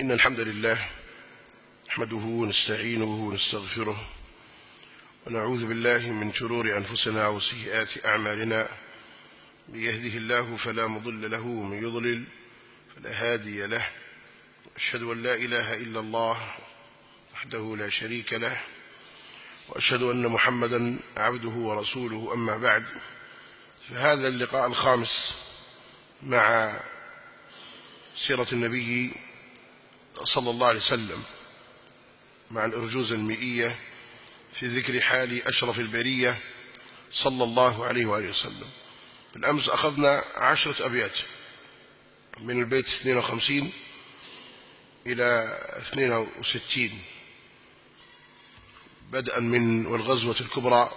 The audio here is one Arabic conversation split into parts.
إن الحمد لله نحمده ونستعينه ونستغفره ونعوذ بالله من شرور أنفسنا وسيئات أعمالنا. من يهده الله فلا مضل له ومن يضلل فلا هادي له. أشهد أن لا إله إلا الله وحده لا شريك له، وأشهد أن محمدا عبده ورسوله. أما بعد، فهذا اللقاء الخامس مع سيرة النبي صلى الله عليه وسلم مع الأرجوز المئية في ذكر حال أشرف البرية صلى الله عليه وآله وسلم. بالأمس أخذنا 10 أبيات من البيت 52 إلى 62، بدءا من والغزوة الكبرى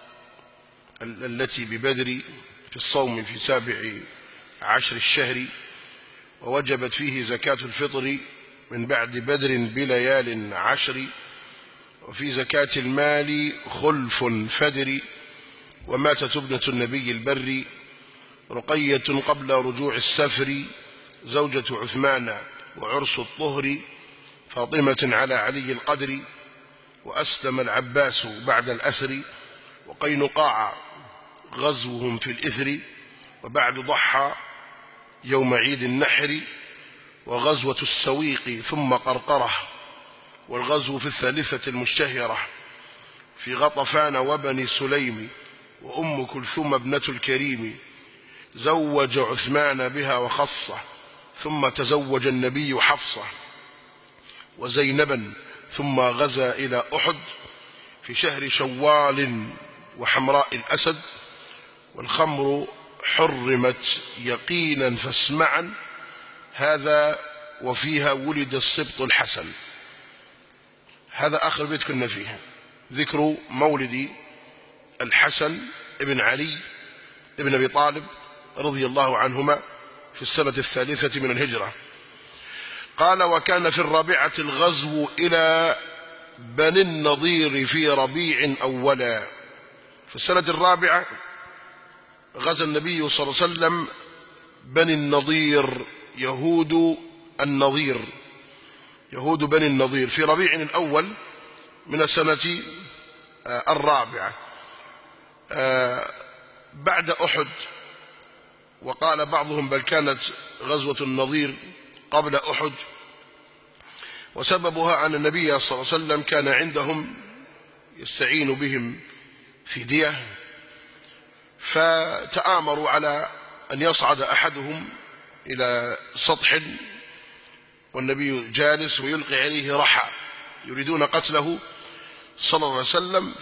التي ببدر في الصوم في 17 الشهر، ووجبت فيه زكاة الفطر من بعد بدر بليال 10، وفي زكاة المال خلف فدر، وماتت ابنة النبي البر رقية قبل رجوع السفر، زوجة عثمان وعرس الطهر، فاطمة على علي القدر، وأسلم العباس بعد الأسر، وقينقاع غزوهم في الإثر، وبعد ضحى يوم عيد النحر، وغزوة السويق ثم قرقرة، والغزو في الثالثة المشتهرة في غطفان وبني سليم، وأم كلثوم ابنة الكريم زوج عثمان بها وخصه، ثم تزوج النبي حفصة وزينبا، ثم غزا إلى أحد في شهر شوال وحمراء الأسد، والخمر حرمت يقينا فاسمعا، هذا وفيها ولد السبط الحسن. هذا آخر بيت كنا فيه، ذكر مولد الحسن ابن علي ابن أبي طالب رضي الله عنهما في السنة 3 من الهجرة. قال: وكان في 4 الغزو إلى بني النضير في ربيع أولا. في السنة 4 غزا النبي صلى الله عليه وسلم بني النضير، يهود النضير، يهود بني النضير في ربيع الأول من السنة 4 بعد أحد. وقال بعضهم بل كانت غزوة النضير قبل أحد، وسببها أن النبي صلى الله عليه وسلم كان عندهم يستعين بهم في دية، فتآمروا على أن يصعد أحدهم إلى سطح والنبي جالس ويلقي عليه رحى، يريدون قتله صلى الله عليه وسلم.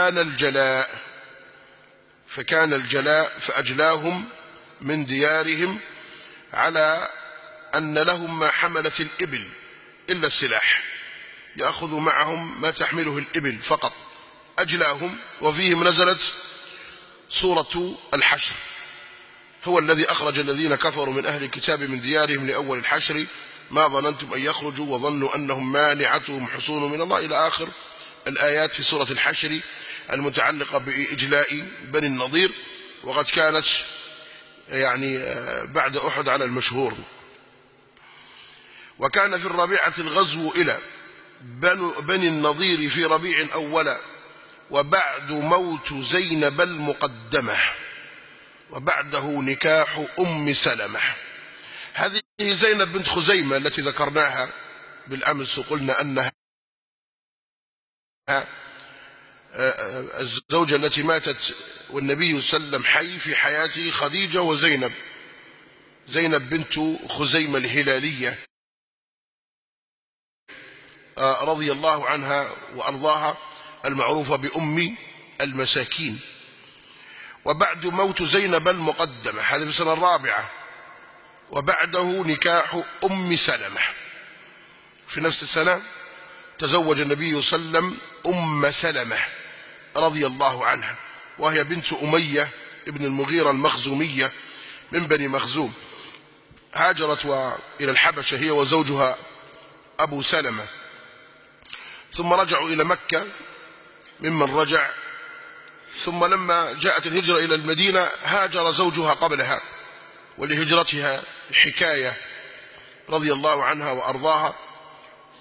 فكان الجلاء فأجلاهم من ديارهم على أن لهم ما حملت الإبل إلا السلاح، يأخذ معهم ما تحمله الإبل فقط. أجلاهم، وفيهم نزلت سورة الحشر: هو الذي أخرج الذين كفروا من أهل الكتاب من ديارهم لأول الحشر ما ظننتم أن يخرجوا وظنوا أنهم مانعتهم حصون من الله، إلى آخر الآيات في سورة الحشر المتعلقة بإجلاء بني النضير، وقد كانت يعني بعد أحد على المشهور. وكان في 4 الغزو إلى بني النضير في ربيع أولا، وبعد موت زينب المقدمة، وبعده نكاح أم سلمة. هذه زينب بنت خزيمة التي ذكرناها بالأمس، وقلنا أنها الزوجة التي ماتت والنبي صلى الله عليه وسلم حي في حياته خديجة وزينب، زينب بنت خزيمة الهلالية رضي الله عنها وأرضاها، المعروفة بأم المساكين. وبعد موت زينب المقدمة، هذا في السنة 4، وبعده نكاح أم سلمة. في نفس السنة تزوج النبي صلى الله عليه وسلم أم سلمة رضي الله عنها، وهي بنت أمية ابن المغيرة المخزومية من بني مخزوم. هاجرت إلى الحبشة هي وزوجها أبو سلمة، ثم رجعوا إلى مكة ممن رجع، ثم لما جاءت الهجرة إلى المدينة هاجر زوجها قبلها، ولهجرتها حكاية رضي الله عنها وأرضاها.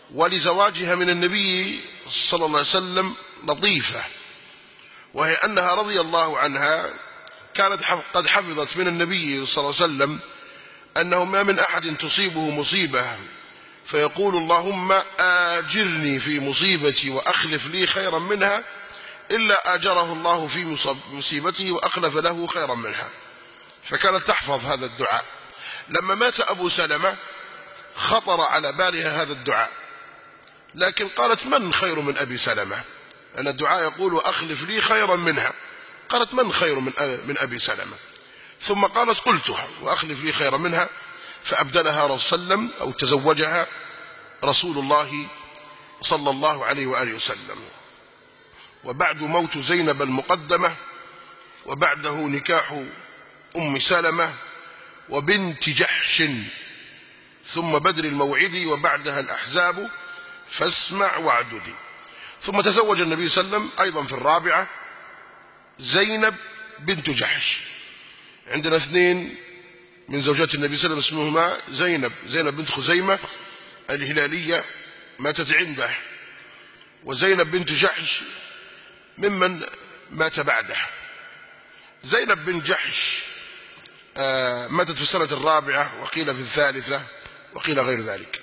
ولزواجها من النبي صلى الله عليه وسلم لطيفة، وهي أنها رضي الله عنها كانت قد حفظت من النبي صلى الله عليه وسلم أنه ما من أحد تصيبه مصيبة فيقول اللهم آجرني في مصيبتي وأخلف لي خيرا منها إلا آجره الله في مصيبته وأخلف له خيرا منها. فكانت تحفظ هذا الدعاء. لما مات أبو سلمة خطر على بالها هذا الدعاء، لكن قالت من خير من أبي سلمة؟ أن الدعاء يقول وأخلف لي خيرا منها. قالت من خير من أبي سلمة؟ ثم قالت قلتها وأخلف لي خيرا منها، فأبدلها رسول الله وسلم أو تزوجها رسول الله صلى الله عليه وآله وسلم. وبعد موت زينب المقدمة وبعده نكاح أم سلمة وبنت جحش ثم بدر الموعد وبعدها الأحزاب فاسمع واعددي. ثم تزوج النبي صلى الله عليه وسلم أيضا في الرابعة زينب بنت جحش. عندنا اثنين من زوجات النبي صلى الله عليه وسلم اسمهما زينب بنت خزيمة الهلالية ماتت عنده، وزينب بنت جحش ممن مات بعده. زينب بنت جحش ماتت في السنة الرابعة وقيل في الثالثة وقيل غير ذلك.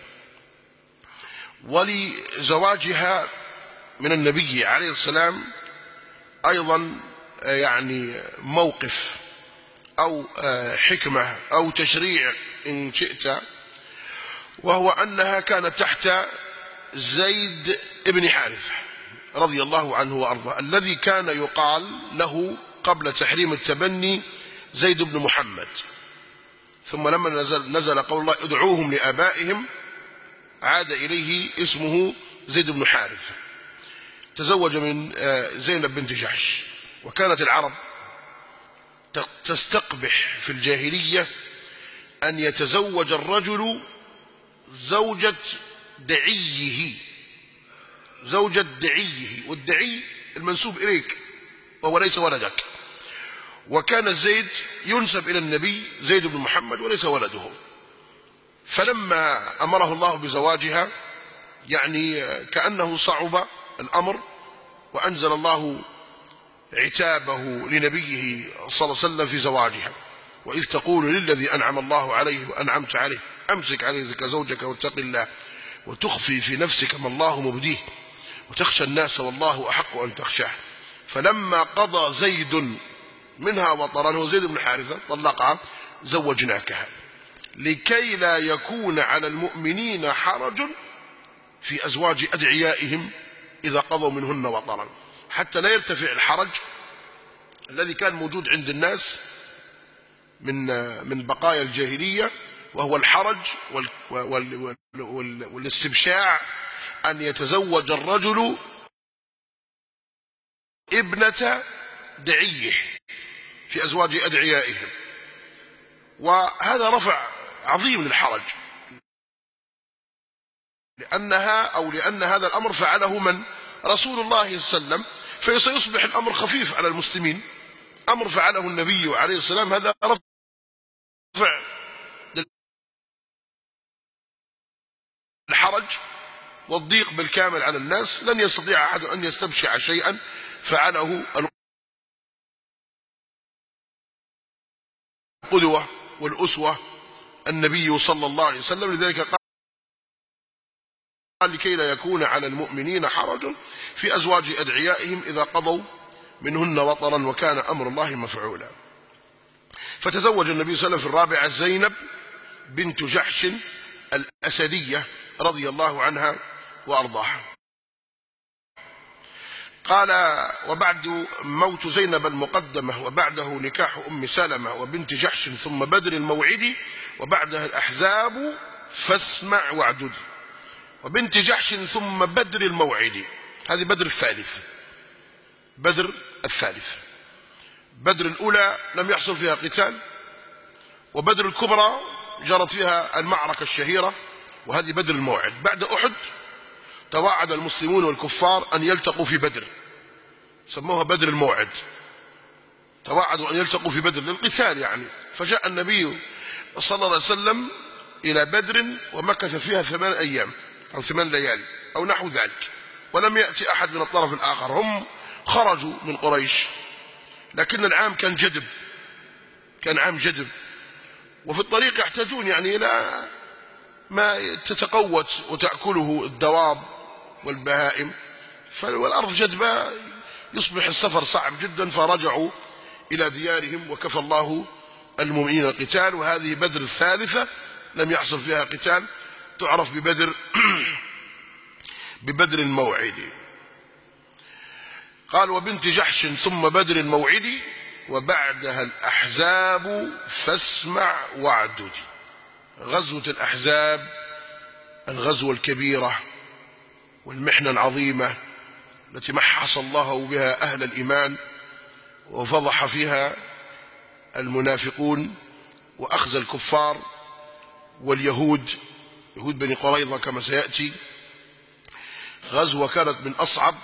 ولزواجها من النبي عليه السلام أيضا يعني موقف أو حكمة أو تشريع إن شئت، وهو أنها كانت تحت زيد بن حارثة رضي الله عنه وأرضاه، الذي كان يقال له قبل تحريم التبني زيد بن محمد. ثم لما نزل قول الله ادعوهم لآبائهم عاد إليه اسمه زيد بن حارثة. تزوج من زينب بنت جحش. وكانت العرب تستقبح في الجاهلية أن يتزوج الرجل زوجة دعيه، والدعي المنسوب إليك وهو ليس ولدك. وكان زيد ينسب إلى النبي زيد بن محمد وليس ولده. فلما أمره الله بزواجها يعني كأنه صعب الأمر، وأنزل الله عتابه لنبيه صلى الله عليه وسلم في زواجها. وإذ تقول للذي أنعم الله عليه وأنعمت عليه أمسك عليك زوجك واتق الله وتخفي في نفسك ما الله مبديه وتخشى الناس والله أحق أن تخشاه. فلما قضى زيد منها وطرا، هو زيد بن حارثة، طلقها زوجناكها لكي لا يكون على المؤمنين حرج في أزواج أدعيائهم إذا قضوا منهن وطرا، حتى لا يرتفع الحرج الذي كان موجود عند الناس من بقايا الجاهلية، وهو الحرج والاستبشاع أن يتزوج الرجل ابنة دعيه في أزواج أدعيائهم. وهذا رفع عظيم للحرج، لأن هذا الأمر فعله من؟ رسول الله صلى الله عليه وسلم. فسيصبح الأمر خفيف على المسلمين. أمر فعله النبي عليه السلام هذا رفع الحرج والضيق بالكامل على الناس. لن يستطيع أحد أن يستبشع شيئا فعله القدوة والأسوة النبي صلى الله عليه وسلم. لذلك قال لكي لا يكون على المؤمنين حرج في أزواج أدعيائهم إذا قضوا منهن وطرا وكان أمر الله مفعولا. فتزوج النبي صلى الله عليه وسلم في الرابعة زينب بنت جحش الأسدية رضي الله عنها وأرضاها. قال وبعد موت زينب المقدمة وبعده نكاح أم سلمة وبنت جحش ثم بدر الموعد وبعدها الأحزاب فاسمع واعدد. وبنت جحش ثم بدر الموعد، هذه بدر الثالث. بدر الأولى لم يحصل فيها قتال، وبدر الكبرى جرت فيها المعركة الشهيرة، وهذه بدر الموعد. بعد أحد توعد المسلمون والكفار أن يلتقوا في بدر، سموها بدر الموعد. توعدوا أن يلتقوا في بدر للقتال يعني. فجاء النبي صلى الله عليه وسلم إلى بدر ومكث فيها 8 أيام أو 8 ليالي أو نحو ذلك، ولم يأتي أحد من الطرف الآخر. هم خرجوا من قريش، لكن العام كان جدب، كان عام جدب، وفي الطريق يحتاجون يعني إلى ما تتقوت وتأكله الدواب والبهائم، والأرض جدبة يصبح السفر صعب جدا، فرجعوا إلى ديارهم وكفى الله المؤمنين القتال. وهذه بدر الثالثة لم يحصل فيها قتال، تعرف ببدر ببدر الموعد. قال وبنت جحش ثم بدر الموعد وبعدها الأحزاب فاسمع واعدد. غزوة الأحزاب الغزوة الكبيرة والمحنة العظيمة التي محص الله بها أهل الإيمان وفضح فيها المنافقون وأخزى الكفار واليهود، يهود بني قريظة كما سيأتي. غزوة كانت من أصعب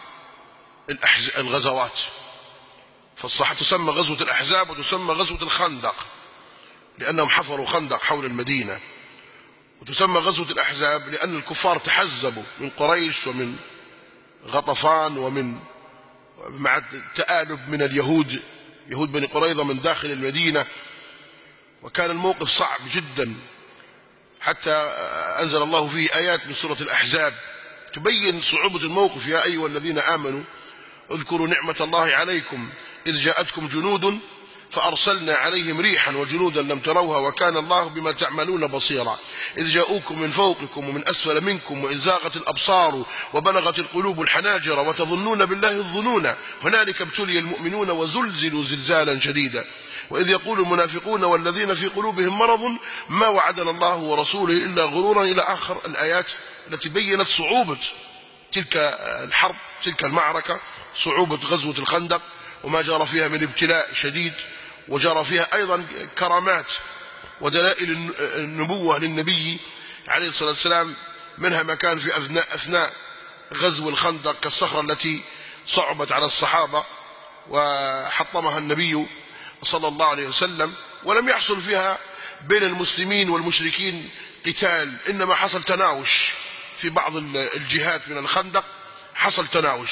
الغزوات، فالصح تسمى غزوة الأحزاب وتسمى غزوة الخندق لأنهم حفروا خندق حول المدينة، وتسمى غزوة الأحزاب لأن الكفار تحزبوا من قريش ومن غطفان ومن مع التآلب من اليهود، يهود بني قريظة من داخل المدينة، وكان الموقف صعب جدا، حتى أنزل الله فيه آيات من سورة الأحزاب تبين صعوبة الموقف. يا أيها الذين آمنوا اذكروا نعمة الله عليكم إذ جاءتكم جنود فأرسلنا عليهم ريحا وجنودا لم تروها وكان الله بما تعملون بصيرا إذ جاءوكم من فوقكم ومن أسفل منكم وإذ زاغت الأبصار وبلغت القلوب الحناجر وتظنون بالله الظنون هنالك ابتلي المؤمنون وزلزلوا زلزالا شديدا وإذ يقول المنافقون والذين في قلوبهم مرض ما وعدنا الله ورسوله إلا غرورا إلى آخر الآيات التي بينت صعوبة تلك الحرب، تلك المعركة، صعوبة غزوة الخندق وما جرى فيها من ابتلاء شديد، وجرى فيها أيضا كرامات ودلائل النبوة للنبي عليه الصلاة والسلام، منها ما كان في أثناء غزو الخندق كالصخرة التي صعبت على الصحابة وحطمها النبي صلى الله عليه وسلم، ولم يحصل فيها بين المسلمين والمشركين قتال، إنما حصل تناوش في بعض الجهات من الخندق، حصل تناوش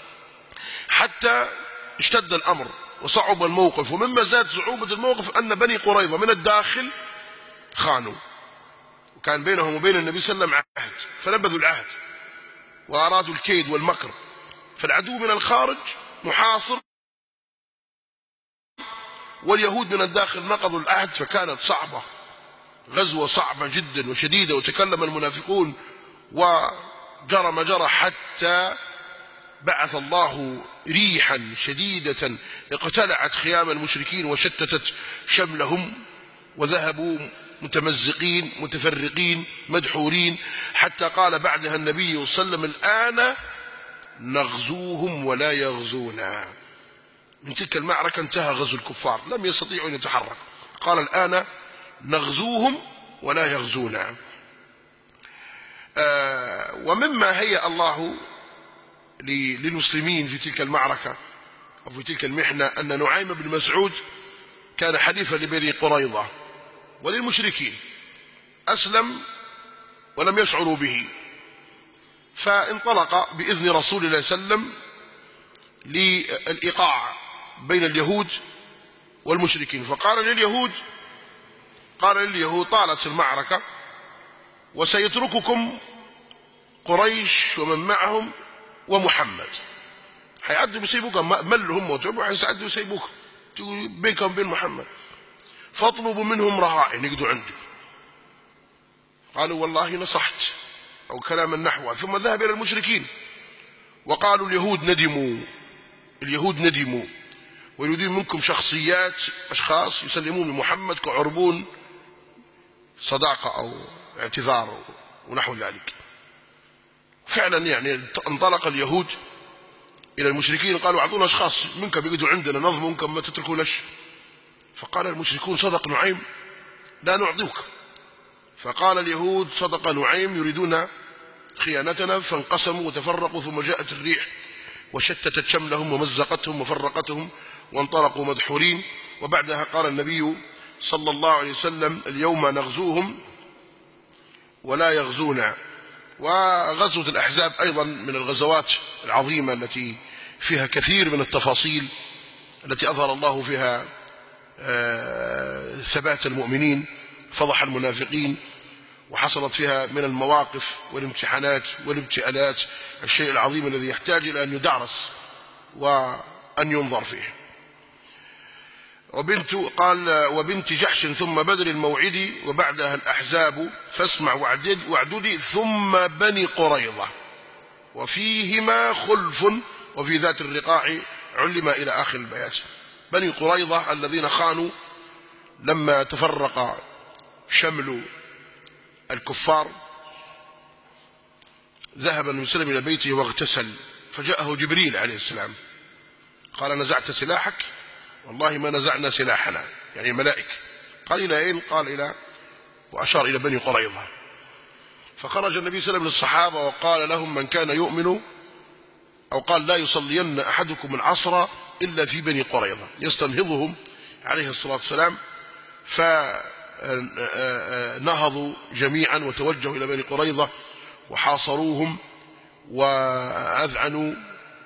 حتى اشتد الأمر وصعب الموقف. ومما زاد صعوبة الموقف أن بني قريظة من الداخل خانوا، وكان بينهم وبين النبي صلى الله عليه وسلم عهد فنبذوا العهد وأرادوا الكيد والمكر، فالعدو من الخارج محاصر واليهود من الداخل نقضوا العهد، فكانت صعبة، غزوة صعبة جدا وشديدة. وتكلم المنافقون وجرى ما جرى حتى بعث الله ريحا شديدة اقتلعت خيام المشركين وشتتت شملهم وذهبوا متمزقين متفرقين مدحورين، حتى قال بعدها النبي صلى الله عليه وسلم الآن نغزوهم ولا يغزونا. من تلك المعركة انتهى غزو الكفار، لم يستطيعوا أن يتحركوا، قال الآن نغزوهم ولا يغزونا. ومما هيأ الله للمسلمين في تلك المعركة أو في تلك المحنة أن نعيم بن مسعود كان حليفا لبني قريظة وللمشركين، أسلم ولم يشعروا به، فانطلق بإذن رسول الله صلى الله عليه وسلم للإيقاع بين اليهود والمشركين، فقال لليهود طالت المعركة وسيترككم قريش ومن معهم ومحمد، حيعدوا بيسيبوك ملهم وتعبوا حيعدوا بيسيبوك بينكم وبين محمد، فاطلبوا منهم رهائن يقعدوا عندك. قالوا والله نصحت أو كلاما نحوه، ثم ذهب إلى المشركين وقالوا اليهود ندموا ويريدون منكم أشخاص يسلمون لمحمد كعربون صداقة أو اعتذار ونحو ذلك. فعلا يعني انطلق اليهود إلى المشركين قالوا أعطونا أشخاص منكم يقعدوا عندنا نظمكم ما تتركونش، فقال المشركون صدق نعيم لا نعطيك، فقال اليهود صدق نعيم يريدون خيانتنا، فانقسموا وتفرقوا، ثم جاءت الريح وشتتت شملهم ومزقتهم وفرقتهم وانطلقوا مدحورين. وبعدها قال النبي صلى الله عليه وسلم اليوم نغزوهم ولا يغزونا، وغزوة الأحزاب أيضا من الغزوات العظيمة التي فيها كثير من التفاصيل التي أظهر الله فيها ثبات المؤمنين، فضح المنافقين، وحصلت فيها من المواقف والامتحانات والابتلاءات الشيء العظيم الذي يحتاج إلى أن يدرس وأن ينظر فيه. وبنت جحش ثم بدر الموعد وبعدها الأحزاب فاسمع واعددي ثم بني قريظة وفيهما خلف وفي ذات الرقاع علم إلى آخر البيات. بني قريظة الذين خانوا لما تفرق شمل الكفار، ذهب النبي صلى الله عليه وسلم إلى بيته واغتسل، فجاءه جبريل عليه السلام قال: نزعت سلاحك؟ والله ما نزعنا سلاحنا، يعني الملائكة. قال: إلى أين؟ قال: إلى، وأشار إلى بني قريظة. فخرج النبي صلى الله عليه وسلم للصحابة وقال لهم: من كان يؤمن، أو قال: لا يصلين أحدكم العصر إلا في بني قريظة، يستنهضهم عليه الصلاة والسلام. فنهضوا جميعا وتوجهوا إلى بني قريظة وحاصروهم وأذعنوا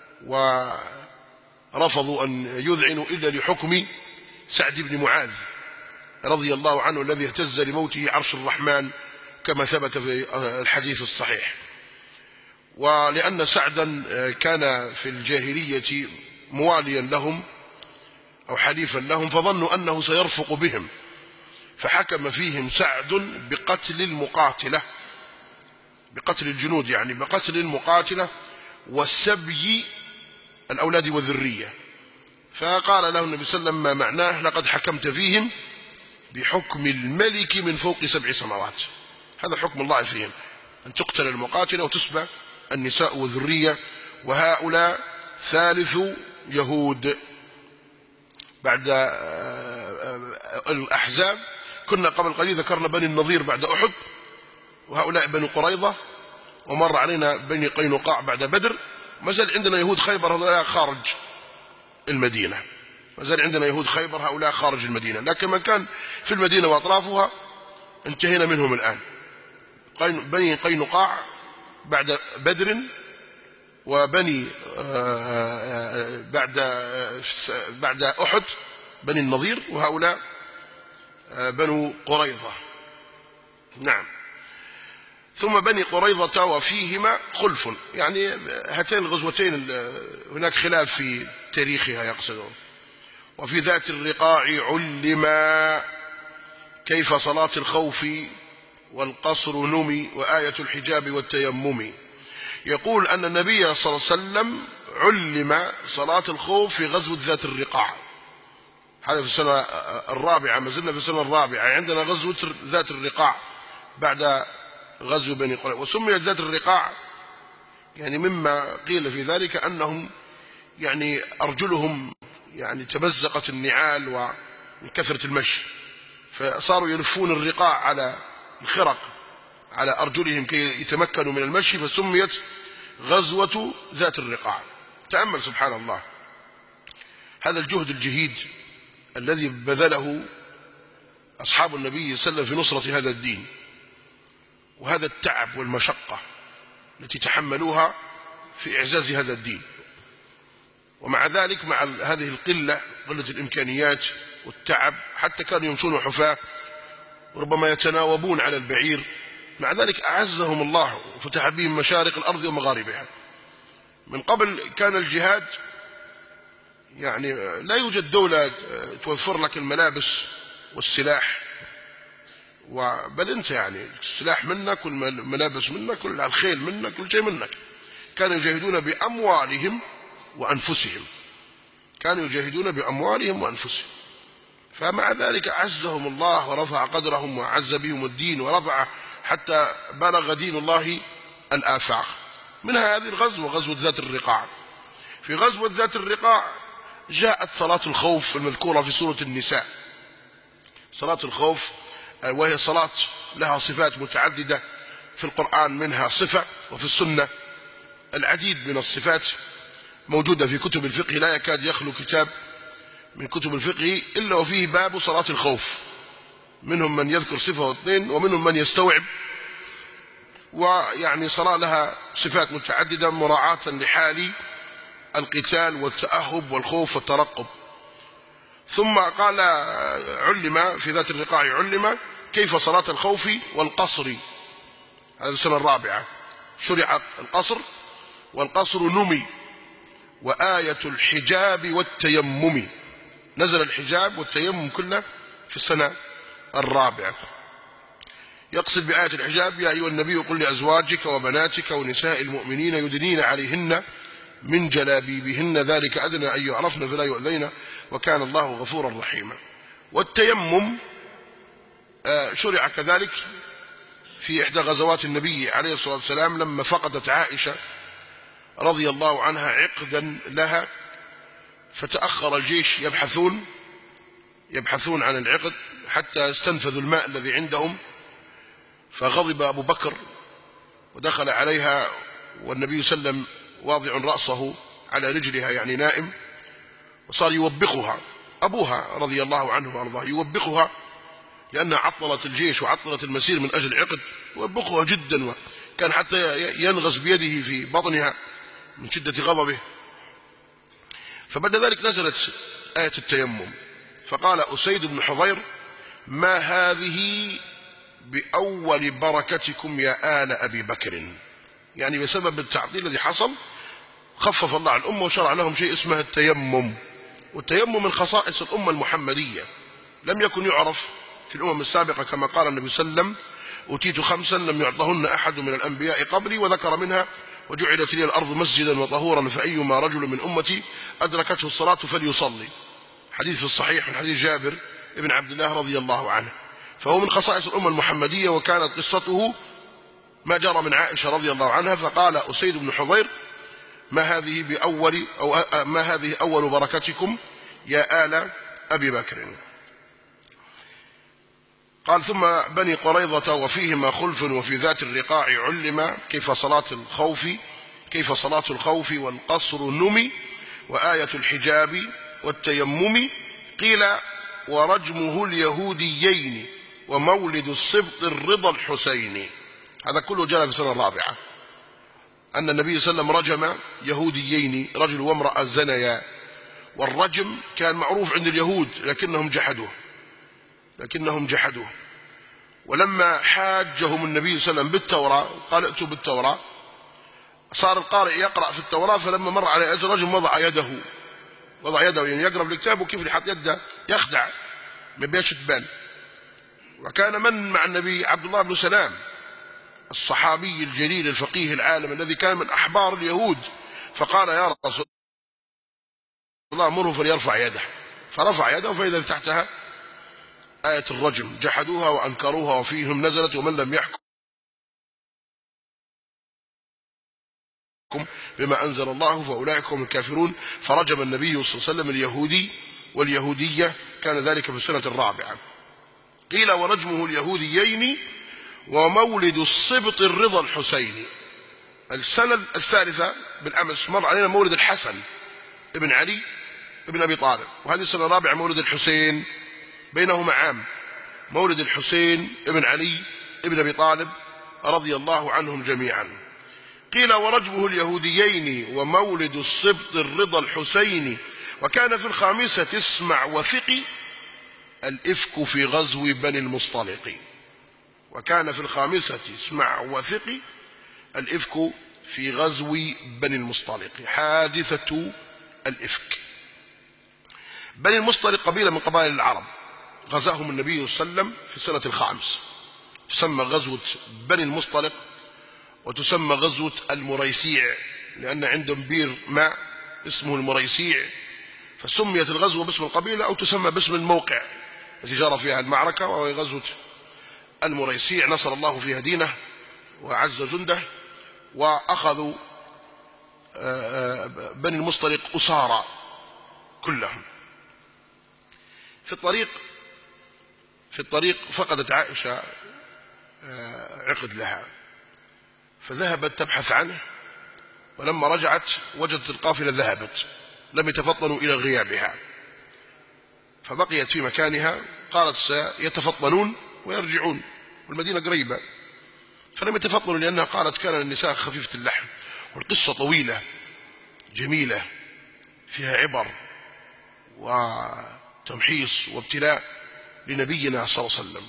ورفضوا أن يذعنوا إلا لحكم سعد بن معاذ رضي الله عنه الذي اهتز لموته عرش الرحمن كما ثبت في الحديث الصحيح. ولأن سعدا كان في الجاهلية مواليا لهم أو حليفا لهم، فظنوا أنه سيرفق بهم، فحكم فيهم سعد بقتل المقاتلة، بقتل الجنود، يعني بقتل المقاتلة والسبي الأولاد والذرية. فقال له النبي صلى الله عليه وسلم: ما معناه؟ لقد حكمت فيهم بحكم الملك من فوق 7 سماوات. هذا حكم الله فيهم، أن تقتل المقاتلة وتسبى النساء والذرية، وهؤلاء ثالث يهود. بعد الأحزاب كنا قبل قليل ذكرنا بني النضير بعد أحد، وهؤلاء بني قريظة، ومر علينا بني قينقاع بعد بدر. ما زال عندنا يهود خيبر، هؤلاء خارج المدينة، ما زال عندنا يهود خيبر هؤلاء خارج المدينة، لكن من كان في المدينة وأطرافها انتهينا منهم الآن. بني قينقاع بعد بدر، وبني بعد أحد بني النضير، وهؤلاء بنو قريظة. نعم. ثم بني قريظة وفيهما خلف، يعني هاتين الغزوتين هناك خلاف في تاريخها يقصدون. وفي ذات الرقاع علما كيف صلاة الخوف والقصر نمي وآية الحجاب والتيمم. يقول أن النبي صلى الله عليه وسلم علم صلاة الخوف في غزوة ذات الرقاع، هذا في السنة الرابعة، ما زلنا في السنة الرابعة، عندنا غزوة ذات الرقاع بعد غزو بني قريظة. وسميت ذات الرقاع يعني مما قيل في ذلك أنهم يعني أرجلهم يعني تمزقت النعال ومن كثرة المشي، فصاروا يلفون الرقاع على الخرق على أرجلهم كي يتمكنوا من المشي، فسميت غزوة ذات الرقاع. تأمل سبحان الله هذا الجهد الجهيد الذي بذله أصحاب النبي صلى الله عليه وسلم في نصرة هذا الدين، وهذا التعب والمشقة التي تحملوها في إعزاز هذا الدين. ومع ذلك مع هذه القلة، قلة الإمكانيات والتعب، حتى كانوا يمشون حفاة وربما يتناوبون على البعير، مع ذلك أعزهم الله وفتح بهم مشارق الأرض ومغاربها. من قبل كان الجهاد يعني لا يوجد دولة توفر لك الملابس والسلاح، بل أنت يعني السلاح منك والملابس منك والخيل منك كل شيء منك. كانوا يجاهدون بأموالهم وأنفسهم، كانوا يجاهدون بأموالهم وأنفسهم. فمع ذلك أعزهم الله ورفع قدرهم وأعز بهم الدين، ورفع حتى بلغ دين الله الآفاق. منها هذه الغزوة، غزوة ذات الرقاع. في غزوة ذات الرقاع جاءت صلاة الخوف المذكورة في سورة النساء. صلاة الخوف وهي صلاة لها صفات متعددة في القرآن، منها صفة، وفي السنة العديد من الصفات موجودة في كتب الفقه. لا يكاد يخلو كتاب من كتب الفقه إلا وفيه باب صلاة الخوف، منهم من يذكر صفة واثنين، ومنهم من يستوعب ويعني صار لها صفات متعددة مراعاة لحال القتال والتأهب والخوف والترقب. ثم قال علم في ذات الرقاع علم كيف صلاة الخوف والقصر، هذه السنة الرابعة شرع القصر، والقصر نمي. وآية الحجاب والتيمم، نزل الحجاب والتيمم كله في السنة الرابعة. يقصد بآية الحجاب يا أيها النبي قل لأزواجك وبناتك ونساء المؤمنين يدنين عليهن من جلابيبهن ذلك أدنى أن يعرفن فلا يؤذين وكان الله غفورا رحيما. والتيمم شرع كذلك في إحدى غزوات النبي عليه الصلاة والسلام لما فقدت عائشة رضي الله عنها عقدا لها، فتأخر الجيش يبحثون عن العقد حتى استنفذوا الماء الذي عندهم، فغضب أبو بكر ودخل عليها والنبي صلى الله عليه وسلم واضع رأسه على رجلها يعني نائم، وصار يوبخها أبوها رضي الله عنه وأرضاه، يوبخها لأنها عطلت الجيش وعطلت المسير من أجل عقد، يوبخها جدا، وكان حتى ينغز بيده في بطنها من شدة غضبه. فبعد ذلك نزلت آية التيمم، فقال أسيد بن حضير ما هذه بأول بركتكم يا آل أبي بكر، يعني بسبب التعطيل الذي حصل خفف الله عن الأمة وشرع لهم شيء اسمه التيمم. والتيمم من خصائص الأمة المحمدية، لم يكن يعرف في الأمم السابقة، كما قال النبي صلى الله عليه وسلم أوتيت 5 لم يعطهن أحد من الأنبياء قبلي، وذكر منها وجعلت لي الأرض مسجدا وطهورا فأيما رجل من أمتي أدركته الصلاة فليصلي، حديث في الصحيح من حديث جابر ابن عبد الله رضي الله عنه. فهو من خصائص الأمة المحمدية، وكانت قصته ما جرى من عائشة رضي الله عنها. فقال أسيد بن حضير ما هذه أول بركتكم يا آل أبي بكر. قال ثم بني قريظة وفيهما خلف وفي ذات الرقاع علم كيف صلاة الخوف والقصر نمي وآية الحجاب والتيمم. قيل ورجمه اليهوديين ومولد السبط الرضا الحسيني. هذا كله جاء في السنة الرابعة، أن النبي صلى الله عليه وسلم رجم يهوديين، رجل وامرأة زنيا. والرجم كان معروف عند اليهود لكنهم جحدوه. ولما حاجهم النبي صلى الله عليه وسلم بالتوراة قال ائتوا بالتوراة، صار القارئ يقرأ في التوراة، فلما مر على آية الرجم وضع يده يعني يقرأ في الكتاب وكيف اللي حط يده يخدع ما بيش تبان. وكان من مع النبي عبد الله بن سلام الصحابي الجليل الفقيه العالم الذي كان من أحبار اليهود، فقال يا رسول الله أمره فليرفع يده، فرفع يده فإذا تحتها آية الرجم، جحدوها وأنكروها وفيهم نزلت ومن لم يحكم بما أنزل الله فأولئك هم الكافرون. فرجم النبي صلى الله عليه وسلم اليهودي واليهودية، كان ذلك في السنة الرابعة. قيل ورجمه اليهوديين ومولد السبط الرضا الحسيني. السنة الثالثة بالأمس مر علينا مولد الحسن ابن علي ابن أبي طالب، وهذه السنة الرابعة مولد الحسين، بينهما عام، مولد الحسين ابن علي ابن أبي طالب رضي الله عنهم جميعا. قيل ورجمه اليهوديين ومولد السبط الرضا الحسيني. وكان في الخامسة اسمع وثقي الإفك في غزو بني المصطلق. وكان في الخامسة اسمع وثقي الإفك في غزو بني المصطلق، حادثة الإفك. بني المصطلق قبيلة من قبائل العرب، غزاهم النبي صلى الله عليه وسلم في السنة الخامسة، تسمى غزوة بني المصطلق وتسمى غزوة المريسيع، لأن عندهم بير ماء اسمه المريسيع، فسميت الغزوة باسم القبيلة أو تسمى باسم الموقع التي جرى فيها المعركة، وهي غزوة المريسيع. نصر الله فيها دينه وعز جنده، وأخذوا بني المصطلق أسارى كلهم. في الطريق فقدت عائشة عقد لها، فذهبت تبحث عنه، ولما رجعت وجدت القافلة ذهبت، لم يتفطنوا إلى غيابها، فبقيت في مكانها. قالت سيتفطنون ويرجعون والمدينة قريبة، فلم يتفضلوا لأنها قالت كان النساء خفيفة اللحم. والقصة طويلة جميلة فيها عبر وتمحيص وابتلاء لنبينا صلى الله عليه وسلم.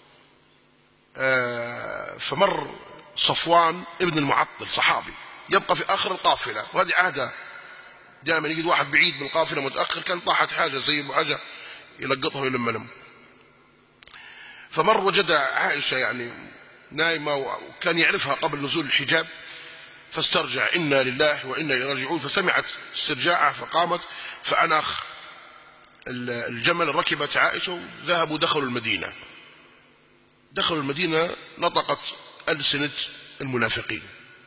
فمر صفوان ابن المعطل صحابي يبقى في آخر القافلة، وهذه عادة دائما يجد واحد بعيد من القافلة متأخر، كان طاحت حاجة زي حاجة يلقطها ويلم لم. فمر وجد عائشة يعني نايمة، وكان يعرفها قبل نزول الحجاب، فاسترجع إنا لله وإنا إليه راجعون. فسمعت استرجاعها فقامت فأناخ الجمل، ركبت عائشة وذهبوا دخلوا المدينة. دخلوا المدينة نطقت ألسنة المنافقين،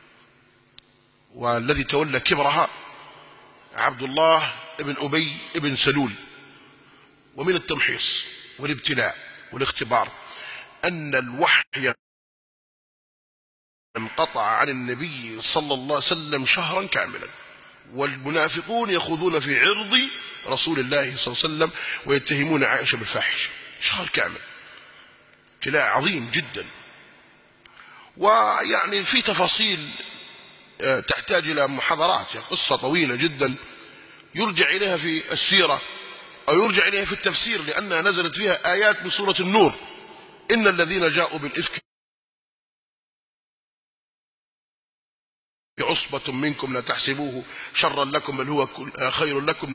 والذي تولى كبرها عبد الله ابن أبي ابن سلول. ومن التمحيص والابتلاء والاختبار أن الوحي انقطع عن النبي صلى الله عليه وسلم شهرا كاملا، والمنافقون يخوضون في عرض رسول الله صلى الله عليه وسلم ويتهمون عائشة بالفاحشة. شهر كامل، ابتلاء عظيم جدا. ويعني في تفاصيل تحتاج إلى محاضرات، يعني قصة طويلة جدا يرجع إليها في السيرة أو يرجع إليها في التفسير، لأنها نزلت فيها آيات بسورة النور: إن الذين جاءوا بالإفك عصبة منكم لا تحسبوه شرا لكم بل هو خير لكم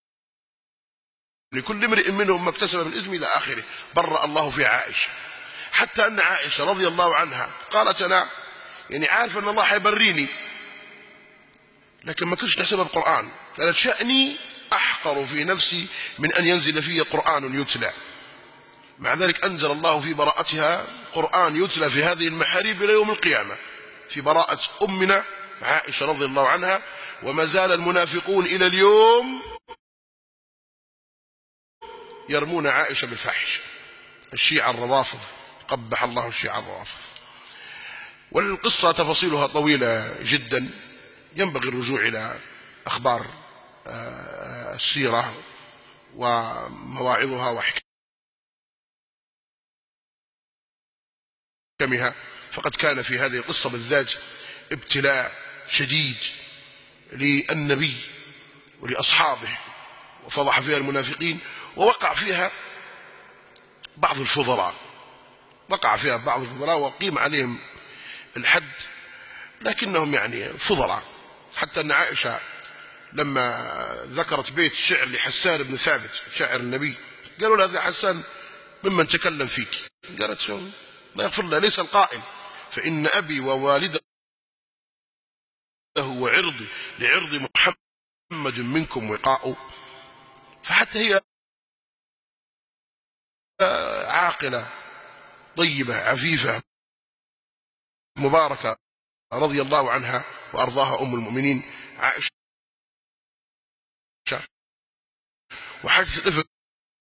لكل امرئ منهم ما اكتسب من إثم إلى آخره. برأ الله في عائشة، حتى أن عائشة رضي الله عنها قالت أنا يعني عارفة أن الله حيبريني، لكن ما كنتش تحسبها بالقرآن. قالت شأني أحقر في نفسي من أن ينزل في قرآن يتلى. مع ذلك أنزل الله في براءتها قرآن يتلى في هذه المحاريب إلى يوم القيامة، في براءة أمنا عائشة رضي الله عنها. وما زال المنافقون إلى اليوم يرمون عائشة بالفحش. الشيعة الروافض، قبح الله الشيعة الروافض. والقصة تفاصيلها طويلة جدا، ينبغي الرجوع إلى أخبار السيرة ومواعظها وحكمها. فقد كان في هذه القصة بالذات ابتلاء شديد للنبي ولأصحابه، وفضح فيها المنافقين، ووقع فيها بعض الفضلاء، وقيم عليهم الحد، لكنهم يعني فضلاء. حتى أن عائشة لما ذكرت بيت شعر لحسان بن ثابت شاعر النبي، قالوا له هذا حسان ممن تكلم فيك. قالت لا يغفر له، ليس القائل فإن أبي ووالده وعرضي لعرض محمد منكم وقاء. فحتى هي عاقلة طيبة عفيفة مباركة رضي الله عنها وأرضاها أم المؤمنين عائشة. وحادث الإفك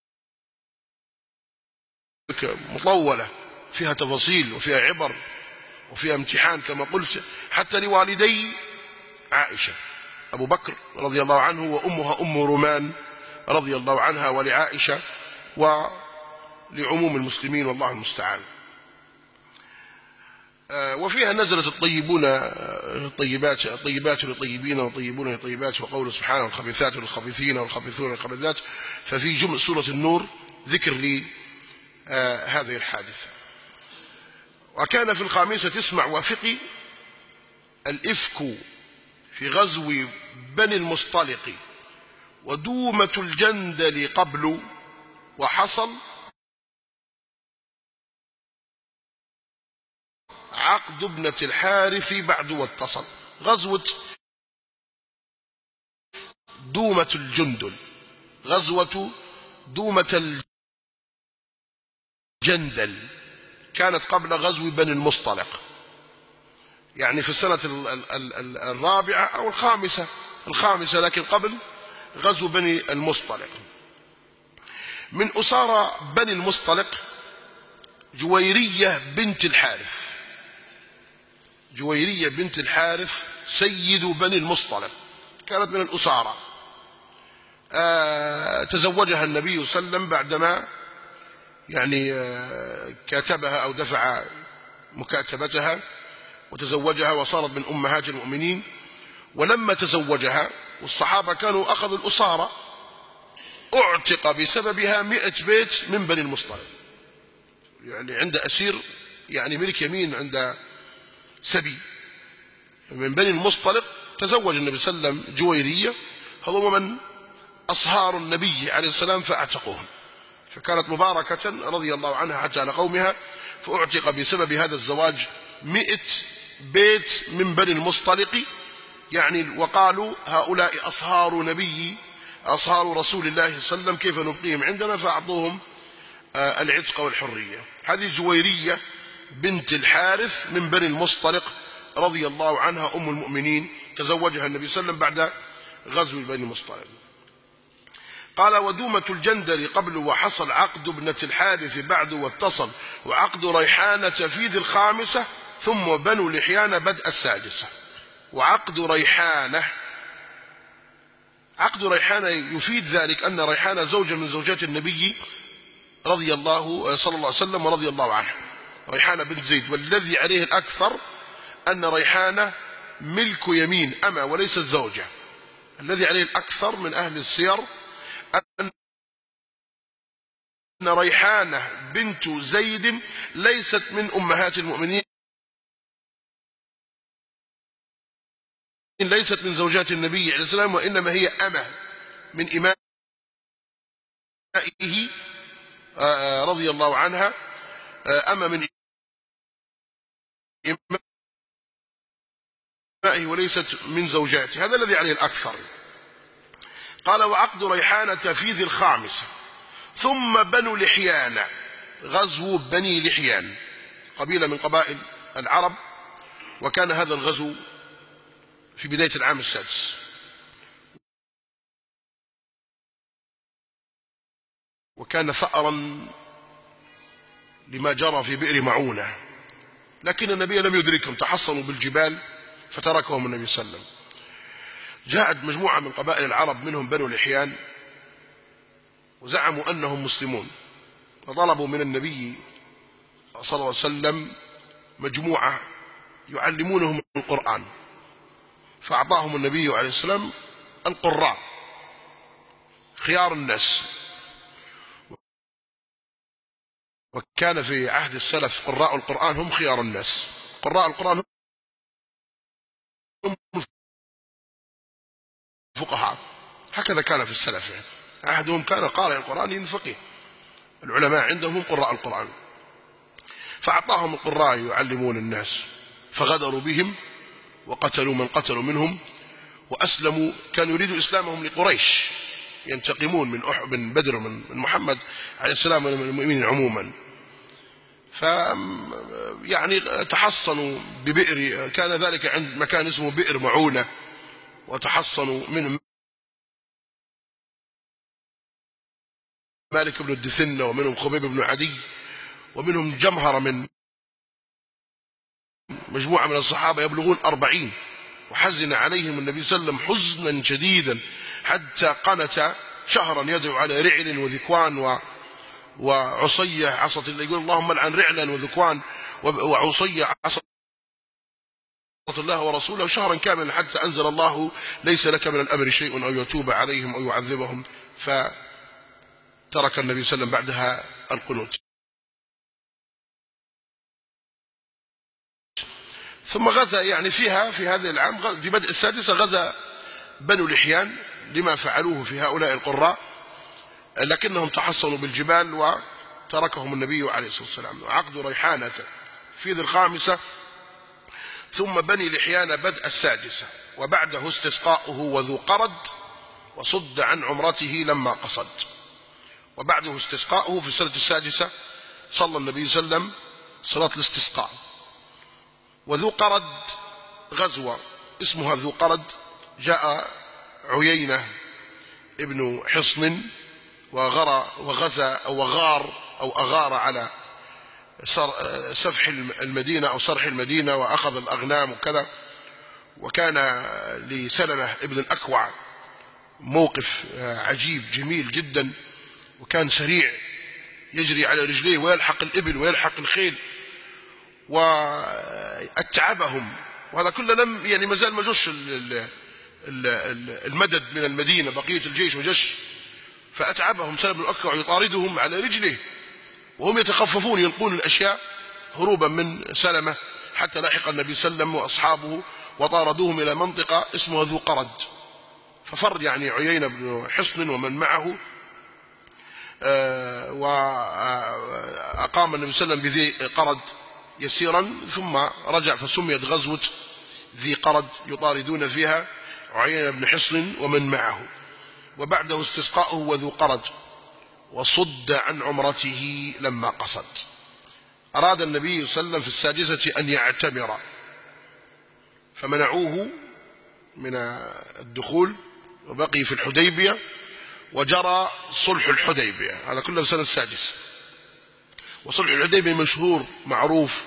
مطولة، فيها تفاصيل وفيها عبر وفيها امتحان كما قلت، حتى لوالدي عائشة أبو بكر رضي الله عنه وأمها أم رومان رضي الله عنها، ولعائشة ولعموم المسلمين، والله المستعان. وفيها نزلت الطيبون الطيبات للطيبين والطيبون للطيبات، وقوله سبحانه والخبيثات للخبيثين والخبيثون للخبيثات. ففي جمل سورة النور ذكر لهذه الحادثة. وكان في الخامسة اسمع وثقي الإفك في غزو بني المصطلق ودومة الجندل قبل، وحصل عقد ابنة الحارث بعد واتصل. غزوة دومة الجندل، غزوة دومة الجندل كانت قبل غزو بني المصطلق، يعني في السنة الرابعة أو الخامسة، لكن قبل غزو بني المصطلق. من أسارى بني المصطلق جويرية بنت الحارث. جويرية بنت الحارث سيد بني المصطلق، كانت من الأسارى. تزوجها النبي صلى الله عليه وسلم بعدما يعني كاتبها أو دفع مكاتبتها وتزوجها وصارت من أمهات المؤمنين. ولما تزوجها والصحابة كانوا أخذوا الأسارة، أعتق بسببها 100 بيت من بني المصطلق. يعني عند أسير، يعني ملك يمين عند سبي من بني المصطلق، تزوج النبي صلى الله عليه وسلم جويرية، هذول من أصهار النبي عليه السلام فأعتقوهم، فكانت مباركة رضي الله عنها حتى على قومها، فأعتق بسبب هذا الزواج 100 بيت من بني المصطلق. يعني وقالوا هؤلاء أصهار رسول الله صلى الله عليه وسلم، كيف نبقيهم عندنا؟ فأعطوهم العتق والحرية. هذه جويرية بنت الحارث من بني المصطلق رضي الله عنها أم المؤمنين، تزوجها النبي صلى الله عليه وسلم بعد غزو بني المصطلق. قال: ودومة الجندل قبل، وحصل عقد ابنة الحارث بعد، واتصل وعقد ريحانة في ذي الخامسة، ثم بنو لحيان بدء السادسة. وعقد ريحانة، عقد ريحانة يفيد ذلك أن ريحانة زوجة من زوجات النبي صلى الله عليه وسلم ورضي الله عنه، ريحانة بنت زيد. والذي عليه الأكثر أن ريحانة ملك يمين، أما وليست زوجة. الذي عليه الأكثر من أهل السير أن ريحانة بنت زيد ليست من أمهات المؤمنين، ليست من زوجات النبي عليه السلام، وإنما هي أمة من إمائه رضي الله عنها، أمة من إمائه وليست من زوجاته. هذا الذي عليه الأكثر. قال: وعقد ريحانة في ذي الخامسة، ثم بنو لحيان، غزو بني لحيان، قبيلة من قبائل العرب، وكان هذا الغزو في بداية العام السادس. وكان ثأرا لما جرى في بئر معونة، لكن النبي لم يدركهم، تحصنوا بالجبال فتركهم النبي صلى الله عليه وسلم. جاءت مجموعة من قبائل العرب منهم بنو لحيان، وزعموا أنهم مسلمون، وطلبوا من النبي صلى الله عليه وسلم مجموعة يعلمونهم القرآن، فأعطاهم النبي عليه السلام القراء خيار الناس. وكان في عهد السلف قراء القرآن هم خيار الناس، قراء القرآن هم الفقهاء، هكذا كان في السلف. يعني عهدهم كان قارئ القرآن فقيه، العلماء عندهم هم قراء القرآن. فأعطاهم القراء يعلمون الناس، فغدروا بهم وقتلوا من قتلوا منهم وأسلموا. كانوا يريدوا إسلامهم لقريش، ينتقمون من بدر، من محمد عليه السلام ومن المؤمنين عموما. يعني تحصنوا ببئر، كان ذلك عند مكان اسمه بئر معونة، وتحصنوا من مالك بن الدثنة، ومنهم خبيب بن عدي، ومنهم جمهرة من مجموعة من الصحابة يبلغون 40. وحزن عليهم النبي صلى الله عليه وسلم حزنا شديدا، حتى قنت شهرا يدعو على رعل وذكوان وعصية عصة الله، يقول: اللهم لعن رعلا وذكوان وعصية عصة الله ورسوله، شهرا كاملا، حتى أنزل الله: ليس لك من الأمر شيء، أو يتوب عليهم أو يعذبهم. فترك النبي صلى الله عليه وسلم بعدها القنوت. ثم غزا، يعني في هذا العام في بدء السادسة غزا بنو لحيان لما فعلوه في هؤلاء القراء، لكنهم تحصنوا بالجبال وتركهم النبي عليه الصلاة والسلام. وعقد ريحانة في ذي الخامسة، ثم بني لحيان بدء السادسة، وبعده استسقاؤه وذو قرد، وصد عن عمرته لما قصد. وبعده استسقاؤه في السنة السادسة صلى النبي صلى الله عليه وسلم صلاة الاستسقاء. وذو قرد غزوة اسمها ذو قرد، جاء عيينة ابن حصن وغزا أو أغار على سفح المدينة أو صرح المدينة، وأخذ الأغنام وكذا. وكان لسلمة ابن الأكوع موقف عجيب جميل جدا، وكان سريع يجري على رجليه ويلحق الإبل ويلحق الخيل، وأتعبهم، وهذا كله لم يعني ما زال ما جوش المدد من المدينة، بقية الجيش ما جاش، فأتعبهم سلمة بن الأكوع يطاردهم على رجله وهم يتخففون يلقون الأشياء هروبا من سلمة، حتى لحق النبي صلى الله عليه وسلم وأصحابه وطاردوهم إلى منطقة اسمها ذو قرد، ففر يعني عيينة بن حصن ومن معه، وأقام النبي صلى الله عليه وسلم بذي قرد يسيرا، ثم رجع فسميت غزوة ذي قرد يطاردون فيها عيينة بن حصن ومن معه. وبعده استسقاؤه وذو قرد، وصد عن عمرته لما قصد. أراد النبي صلى الله عليه وسلم في السادسة أن يعتمر، فمنعوه من الدخول وبقي في الحديبية، وجرى صلح الحديبية، هذا كله في السنة السادسة. وصلح الحديبية مشهور معروف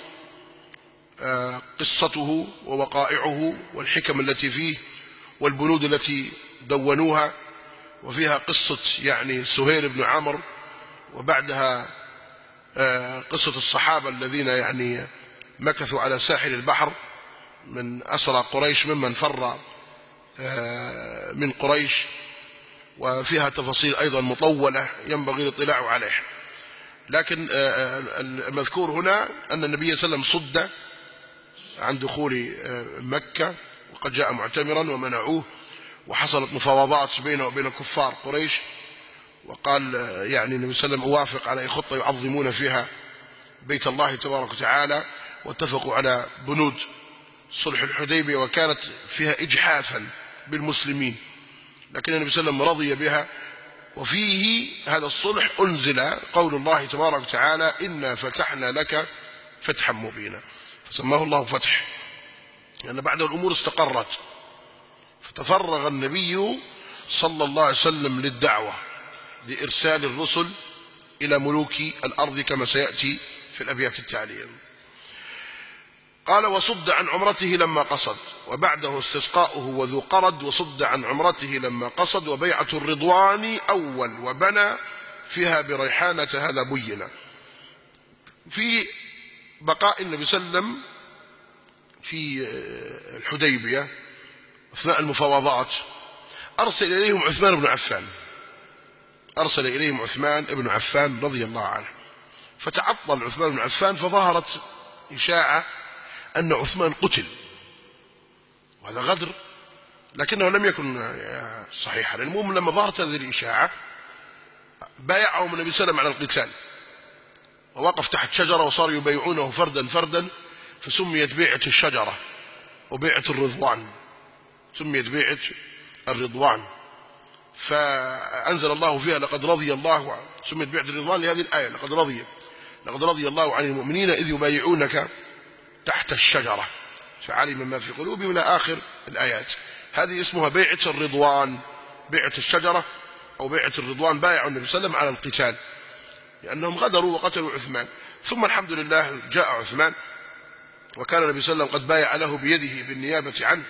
قصته ووقائعه والحكم التي فيه والبنود التي دونوها، وفيها قصة يعني سهيل بن عمرو، وبعدها قصة الصحابة الذين يعني مكثوا على ساحل البحر من أسرى قريش ممن فر من قريش، وفيها تفاصيل أيضا مطولة ينبغي الاطلاع عليها. لكن المذكور هنا أن النبي صلى الله عليه وسلم صد عن دخول مكة، وقد جاء معتمرا ومنعوه، وحصلت مفاوضات بينه وبين كفار قريش، وقال يعني النبي صلى الله عليه وسلم أوافق على خطة يعظمون فيها بيت الله تبارك وتعالى، واتفقوا على بنود صلح الحديبية، وكانت فيها إجحافا بالمسلمين، لكن النبي صلى الله عليه وسلم رضي بها. وفيه هذا الصلح أنزل قول الله تبارك وتعالى: إنا فتحنا لك فتحا مبينا، فسماه الله فتح، لأن بعد الأمور استقرت، فتفرغ النبي صلى الله عليه وسلم للدعوة، لإرسال الرسل إلى ملوك الأرض كما سيأتي في الأبيات التالية. قال: وصد عن عمرته لما قصد، وبعده استسقاؤه وذو قرد، وصد عن عمرته لما قصد، وبيعة الرضوان أول، وبنى فيها بريحانة هذا بينا. في بقاء النبي صلى الله عليه وسلم في الحديبية أثناء المفاوضات أرسل إليهم عثمان بن عفان، أرسل إليهم عثمان بن عفان رضي الله عنه، فتعطل عثمان بن عفان، فظهرت إشاعة أن عثمان قتل، وهذا غدر، لكنه لم يكن صحيحا. المهم لما ظهرت هذه الإشاعة بايعهم النبي صلى الله عليه وسلم على القتال، ووقف تحت شجرة وصاروا يبايعونه فردا فردا، فسميت بيعة الشجرة وبيعة الرضوان، سميت بيعة الرضوان، فأنزل الله فيها: لقد رضي الله عنه. سميت بيعة الرضوان لهذه الآية: لقد رضي الله عن المؤمنين إذ يبايعونك تحت الشجرة فعلم ما في قلوبهم إلى آخر الآيات. هذه اسمها بيعة الرضوان، بيعة الشجرة أو بيعة الرضوان. بايعوا النبي صلى الله عليه وسلم على القتال لأنهم غدروا وقتلوا عثمان. ثم الحمد لله جاء عثمان، وكان النبي صلى الله عليه وسلم قد بايع له بيده بالنيابة عنه،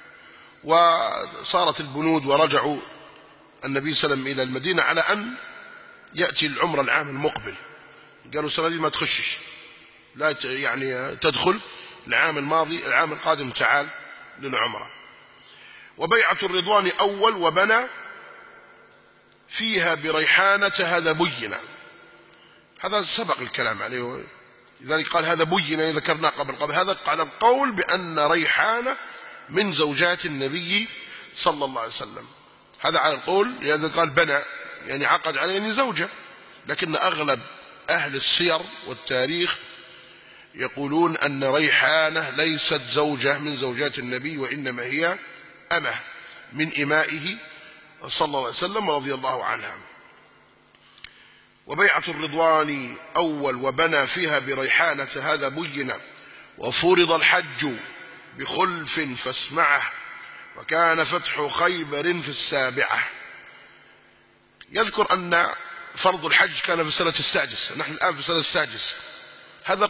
وصارت البنود، ورجعوا النبي صلى الله عليه وسلم إلى المدينة على أن يأتي العمرة العام المقبل. قالوا السنة دي ما تخشش، لا يعني تدخل العام الماضي، العام القادم تعال للعمرة. وبيعة الرضوان أول، وبنى فيها بريحانة هذا بينا، هذا سبق الكلام عليه، لذلك قال هذا بينا، ذكرنا قبل هذا على القول بأن ريحانة من زوجات النبي صلى الله عليه وسلم، هذا على القول، لذلك قال بنى يعني عقد عليه زوجة، لكن أغلب أهل السير والتاريخ يقولون أن ريحانة ليست زوجة من زوجات النبي، وإنما هي أمة من إمائه صلى الله عليه وسلم رضي الله عنها. وبيعة الرضوان أول، وبنى فيها بريحانة هذا بينا، وفرض الحج بخلف فاسمعه، وكان فتح خيبر في السابعة. يذكر أن فرض الحج كان في السنة السادسة، نحن الآن في السنة السادسة، هذا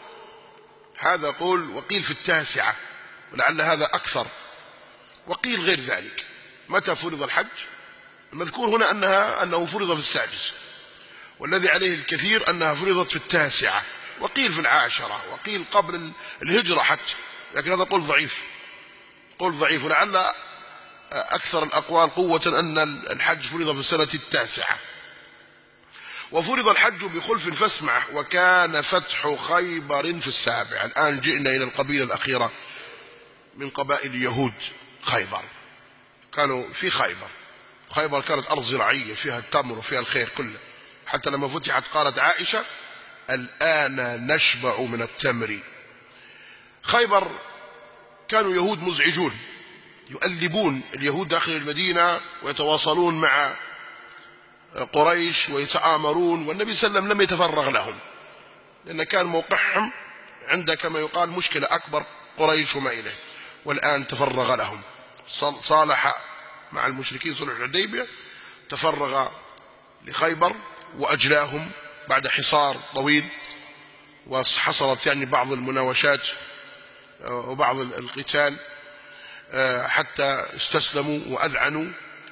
قول، وقيل في التاسعة، ولعل هذا أكثر، وقيل غير ذلك. متى فرض الحج؟ المذكور هنا أنه فرض في السادسة، والذي عليه الكثير أنها فرضت في التاسعة، وقيل في العاشرة، وقيل قبل الهجرة حتى، لكن هذا قول ضعيف، قول ضعيف. ولعل أكثر الأقوال قوة أن الحج فرض في السنة التاسعة. وفرض الحج بخلف فاسمع، وكان فتح خيبر في السابعة. الآن جئنا إلى القبيلة الأخيرة من قبائل اليهود، خيبر. كانوا في خيبر. خيبر كانت أرض زراعية فيها التمر وفيها الخير كله، حتى لما فتحت قالت عائشة: الآن نشبع من التمر. خيبر كانوا يهود مزعجون، يؤلبون اليهود داخل المدينة ويتواصلون مع قريش ويتآمرون، والنبي صلى الله عليه وسلم لم يتفرغ لهم، لأن كان موقعهم عند كما يقال مشكلة أكبر، قريش وما إليه. والآن تفرغ لهم، صالح مع المشركين صلح الحديبية، تفرغ لخيبر وأجلاهم بعد حصار طويل، وحصلت يعني بعض المناوشات وبعض القتال حتى استسلموا وأذعنوا،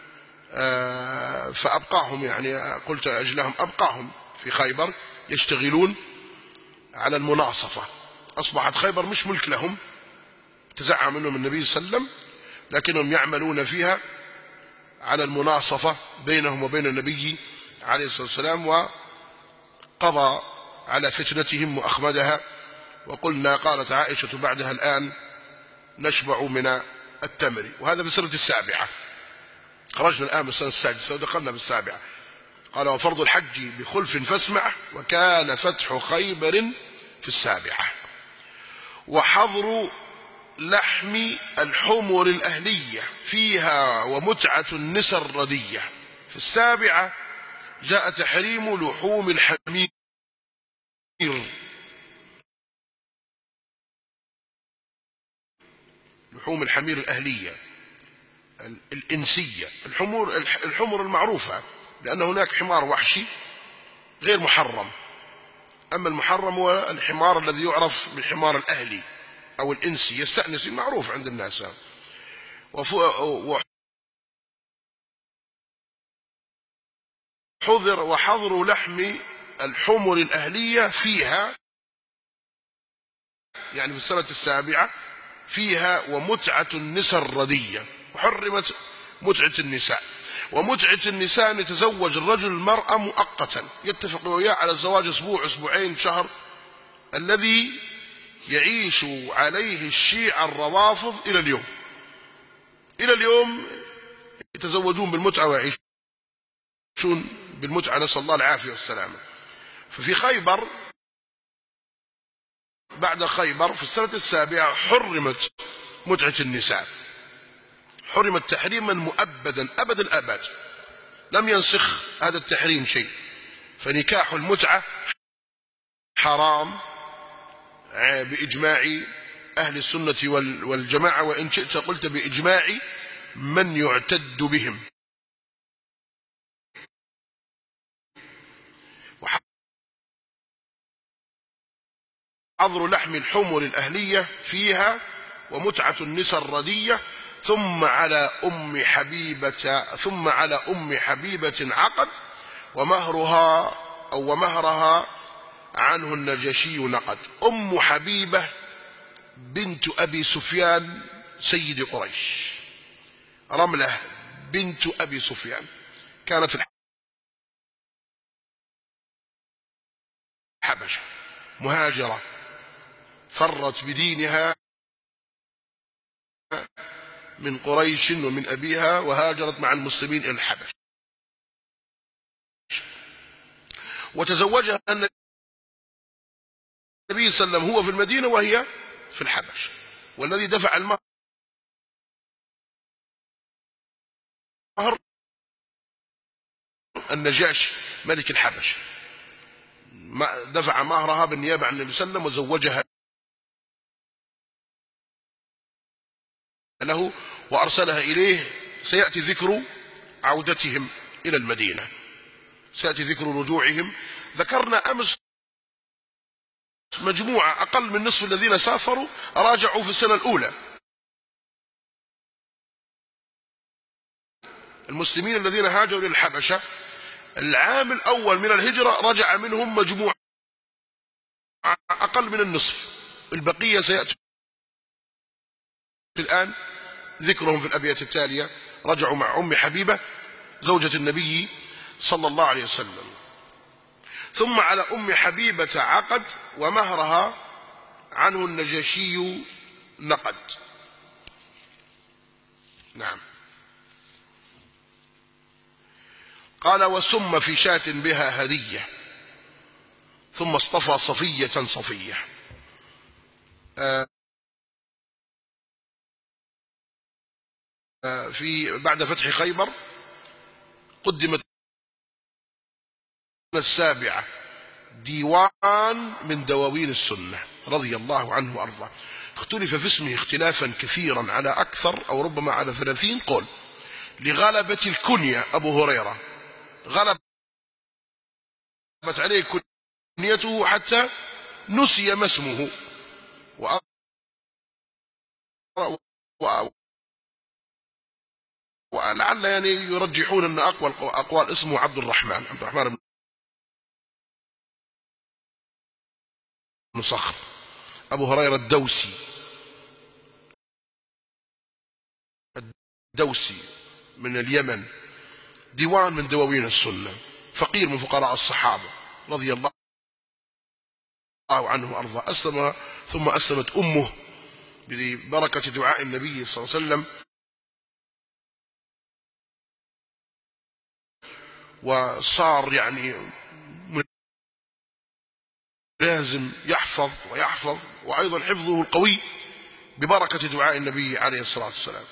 فأبقاهم، يعني قلت أجلهم، أبقاهم في خيبر يشتغلون على المناصفة. أصبحت خيبر مش ملك لهم، تزعم منهم النبي صلى الله عليه وسلم، لكنهم يعملون فيها على المناصفة بينهم وبين النبي عليه الصلاة والسلام، وقضى على فتنتهم وأخمدها. وقلنا قالت عائشة بعدها: الآن نشبع من التمر. وهذا في السنة السابعة، خرجنا الآن من السنة السادسة ودخلنا في السابعة. قال: وفرض الحج بخلف فاسمع، وكان فتح خيبر في السابعة. وحظر لحم الحمر الأهلية فيها ومتعة النساء الردية. في السابعة جاء تحريم لحوم الحمير، لحوم الحمير الأهلية الإنسية، الحمر المعروفة، لأن هناك حمار وحشي غير محرم، أما المحرم هو الحمار الذي يعرف بالحمار الأهلي أو الإنسي، يستأنس، معروف عند الناس. وحظر لحم الحمر الأهلية فيها، يعني في السنة السابعة، فيها ومتعة النساء الردية. وحرمت متعة النساء. ومتعة النساء أن يتزوج الرجل المرأة مؤقتا، يتفق وياه على الزواج أسبوع، أسبوعين، شهر، الذي يعيش عليه الشيعة الروافض إلى اليوم. إلى اليوم يتزوجون بالمتعة ويعيشون بالمتعة، نسأل الله العافية والسلامة. ففي خيبر، بعد خيبر في السنة السابعة، حرمت متعة النساء، حرمت تحريما مؤبدا أبد الآباد، لم ينسخ هذا التحريم شيء. فنكاح المتعة حرام بإجماع أهل السنة والجماعة، وإن شئت قلت بإجماع من يعتد بهم. وحظر لحم الحمر الأهلية فيها ومتعة النساء الردية. ثم على أم حبيبة عقد، ومهرها عنه النجاشي نقد. أم حبيبة بنت أبي سفيان سيد قريش، رملة بنت أبي سفيان، كانت في الحبشة، مهاجرة، فرت بدينها من قريش ومن أبيها، وهاجرت مع المسلمين إلى الحبشة. وتزوجها النبي صلى الله عليه وسلم هو في المدينة وهي في الحبشة، والذي دفع المهر النجاشي ملك الحبشة، دفع مهرها بالنيابة عن النبي صلى الله عليه وسلم وزوجها له وأرسلها إليه. سيأتي ذكر عودتهم إلى المدينة، سيأتي ذكر رجوعهم. ذكرنا أمس مجموعة أقل من نصف الذين سافروا راجعوا في السنة الأولى. المسلمين الذين هاجروا إلى الحبشة العام الأول من الهجرة رجع منهم مجموعة أقل من النصف، البقية سيأتي الآن ذكرهم في الأبيات التالية. رجعوا مع أم حبيبة زوجة النبي صلى الله عليه وسلم. ثم على أم حبيبة عقد، ومهرها عنه النجاشي نقد. نعم. قال: وسم في شاة بها هدية، ثم اصطفى صفية صفية. بعد فتح خيبر قدمت السابعة ديوان من دواوين السنة رضي الله عنه وأرضاه. اختلف في اسمه اختلافا كثيرا على أكثر أو ربما على 30 قول، لغلبة الكنية أبو هريرة، غلبت عليه كنيته حتى نسي ما اسمه، ولعل يعني يرجحون أن أقوال اسمه عبد الرحمن بن صخر أبو هريرة الدوسي من اليمن، ديوان من دواوين السنة، فقير من فقراء الصحابة رضي الله عنه وأرضاه. أسلم ثم أسلمت أمه ببركة دعاء النبي صلى الله عليه وسلم، وصار يعني لازم يحفظ ويحفظ، وأيضا حفظه القوي ببركة دعاء النبي عليه الصلاة والسلام،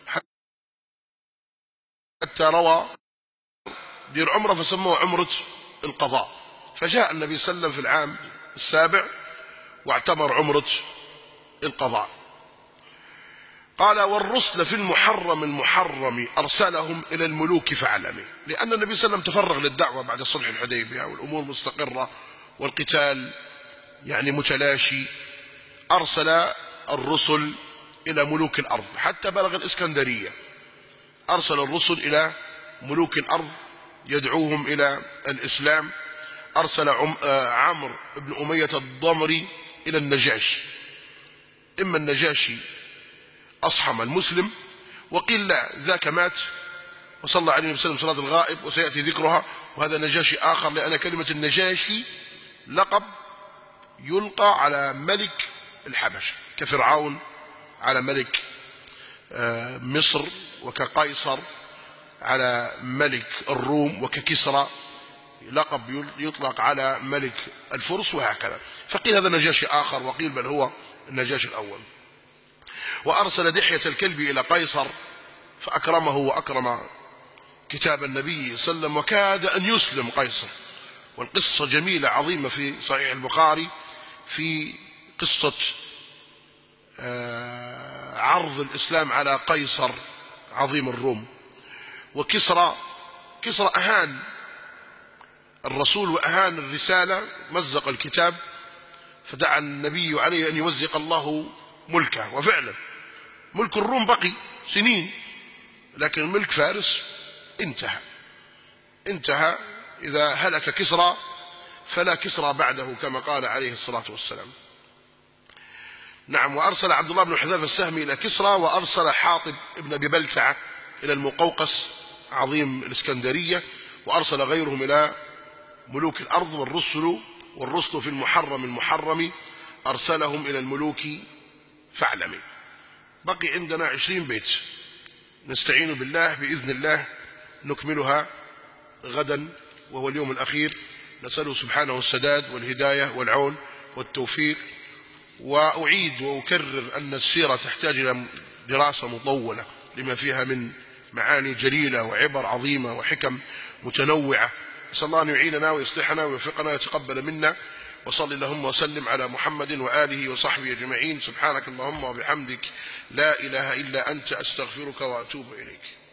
حتى روى دير عمره فسموه عمرة القضاء. فجاء النبي صلى الله عليه وسلم في العام السابع واعتمر عمرة القضاء. قال: والرسل في المحرم أرسلهم إلى الملوك فاعلمي. لأن النبي صلى الله عليه وسلم تفرغ للدعوة بعد صلح الحديبية والأمور مستقرة والقتال يعني متلاشي، أرسل الرسل إلى ملوك الأرض حتى بلغ الإسكندرية. أرسل الرسل إلى ملوك الأرض يدعوهم إلى الإسلام. أرسل عمرو بن أمية الضمري إلى النجاشي، إما النجاشي أصحم المسلم، وقيل لا ذاك مات وصلى عليه النبي صلى الله عليه وسلم صلاة الغائب وسيأتي ذكرها، وهذا نجاشي آخر، لأن كلمة النجاشي لقب يلقى على ملك الحبشة، كفرعون على ملك مصر، وكقيصر على ملك الروم، وككسرى لقب يطلق على ملك الفرس، وهكذا. فقيل هذا نجاشي آخر، وقيل بل هو النجاشي الأول. وأرسل دحية الكلب إلى قيصر فأكرمه وأكرم كتاب النبي صلى الله عليه وسلم، وكاد أن يسلم قيصر. والقصة جميلة عظيمة في صحيح البخاري في قصة عرض الإسلام على قيصر عظيم الروم. وكسرى أهان الرسول وأهان الرسالة، مزق الكتاب، فدعا النبي عليه أن يمزق الله ملكه. وفعلا ملك الروم بقي سنين، لكن ملك فارس انتهى. إذا هلك كسرى فلا كسرى بعده، كما قال عليه الصلاة والسلام. نعم. وأرسل عبد الله بن حذافة السهمي إلى كسرى، وأرسل حاطب ابن أبي بلتعة إلى المقوقس عظيم الإسكندرية، وأرسل غيرهم إلى ملوك الأرض. والرسل في المحرم أرسلهم إلى الملوك فاعلمي. بقي عندنا 20 بيت نستعين بالله بإذن الله نكملها غدا، وهو اليوم الأخير. نسأله سبحانه السداد والهداية والعون والتوفيق. وأعيد وأكرر أن السيرة تحتاج إلى دراسة مطولة لما فيها من معاني جليلة وعبر عظيمة وحكم متنوعة. نسأل الله أن يعيننا ويصلحنا ويوفقنا ويتقبل منا. وصل اللهم وسلم على محمد وآله وصحبه أجمعين. سبحانك اللهم وبحمدك، لا إله إلا أنت، أستغفرك وأتوب إليك.